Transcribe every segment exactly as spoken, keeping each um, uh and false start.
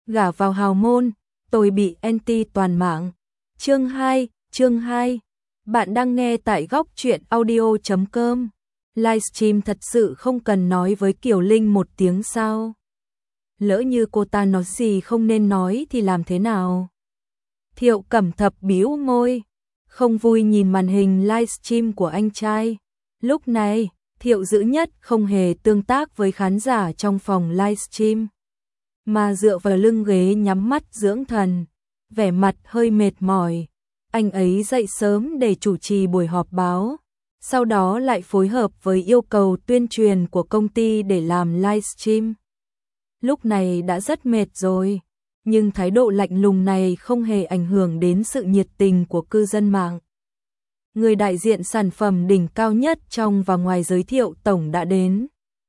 gả vào hào môn, tôi bị anti toàn mạng. Chương hai, chương hai. Bạn đang nghe tại góc truyện audio chấm com. Livestream thật sự không cần nói với Kiều Linh một tiếng sao? Lỡ như cô ta nói gì không nên nói thì làm thế nào? Thiệu Cẩm Thập bĩu môi, không vui nhìn màn hình livestream của anh trai. Lúc này, Thiệu Dữ Nhất không hề tương tác với khán giả trong phòng livestream, mà dựa vào lưng ghế nhắm mắt dưỡng thần, vẻ mặt hơi mệt mỏi. Anh ấy dậy sớm để chủ trì buổi họp báo, sau đó lại phối hợp với yêu cầu tuyên truyền của công ty để làm livestream. Lúc này đã rất mệt rồi, nhưng thái độ lạnh lùng này không hề ảnh hưởng đến sự nhiệt tình của cư dân mạng. Người đại diện sản phẩm đỉnh cao nhất trong và ngoài giới thiệu tổng đã đến.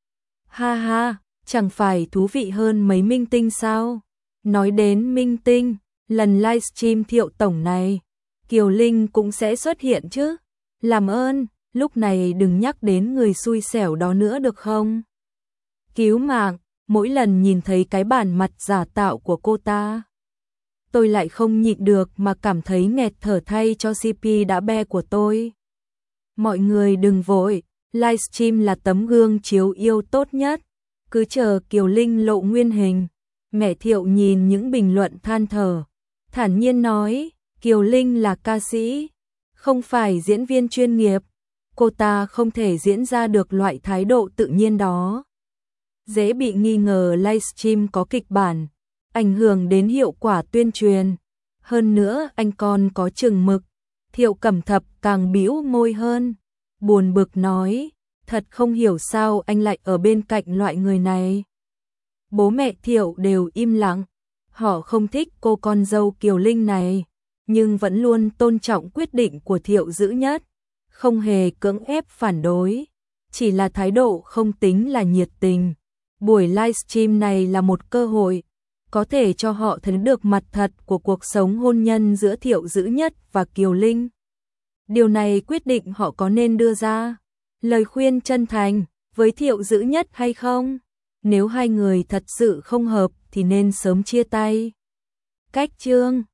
Ha ha, chẳng phải thú vị hơn mấy minh tinh sao? Nói đến minh tinh, lần livestream Thiệu tổng này, Kiều Linh cũng sẽ xuất hiện chứ? Làm ơn, lúc này đừng nhắc đến người xui xẻo đó nữa được không? Cứu mạng, mỗi lần nhìn thấy cái bản mặt giả tạo của cô ta, tôi lại không nhịn được mà cảm thấy nghẹt thở thay cho xê pê đã be của tôi. Mọi người đừng vội, livestream là tấm gương chiếu yêu tốt nhất, cứ chờ Kiều Linh lộ nguyên hình. Mẹ Thiệu nhìn những bình luận than thở, thản nhiên nói, Kiều Linh là ca sĩ, không phải diễn viên chuyên nghiệp, cô ta không thể diễn ra được loại thái độ tự nhiên đó. Dễ bị nghi ngờ livestream có kịch bản, ảnh hưởng đến hiệu quả tuyên truyền. Hơn nữa anh còn có chừng mực. Thiệu Cẩm Thập càng bĩu môi hơn, buồn bực nói, thật không hiểu sao anh lại ở bên cạnh loại người này. Bố mẹ Thiệu đều im lặng, họ không thích cô con dâu Kiều Linh này, nhưng vẫn luôn tôn trọng quyết định của Thiệu Dữ Nhất, không hề cưỡng ép phản đối, chỉ là thái độ không tính là nhiệt tình. Buổi livestream này là một cơ hội, có thể cho họ thấy được mặt thật của cuộc sống hôn nhân giữa Thiệu Dữ Nhất và Kiều Linh. Điều này quyết định họ có nên đưa ra lời khuyên chân thành với Thiệu Dữ Nhất hay không. Nếu hai người thật sự không hợp thì nên sớm chia tay. Cách chương